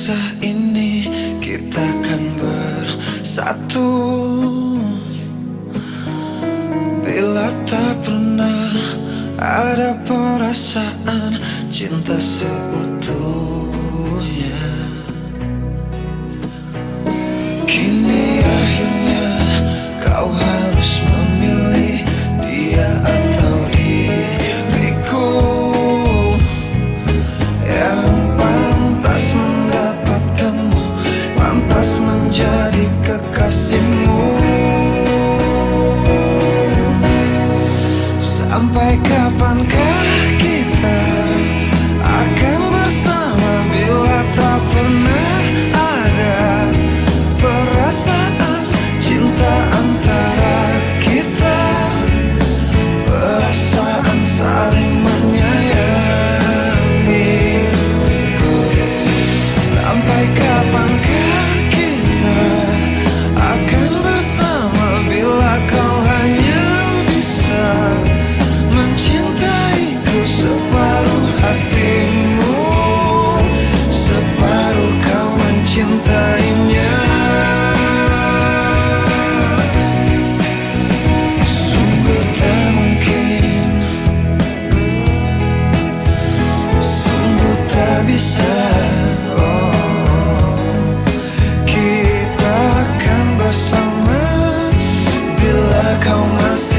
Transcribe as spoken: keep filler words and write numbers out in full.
kisah ini kita kan bersatu. Bila tak pernah ada perasaan cinta seutuhnya, kini akhirnya kau harus memilih dia atau diriku yang pantas mendapatkanmu, pantas menjadi kekasihmu. Sampai kapankah kita akan bersama bila tak pernah ada perasaan cinta antara kita, perasaan saling menyayangi. Sampai kapankah kita akan bersama bila kau hanya bisa mencintaiku separuh hatimu, separuh kau mencintainya. Sungguh tak mungkin, sungguh tak bisa, oh, kita akan bersama bila kau masih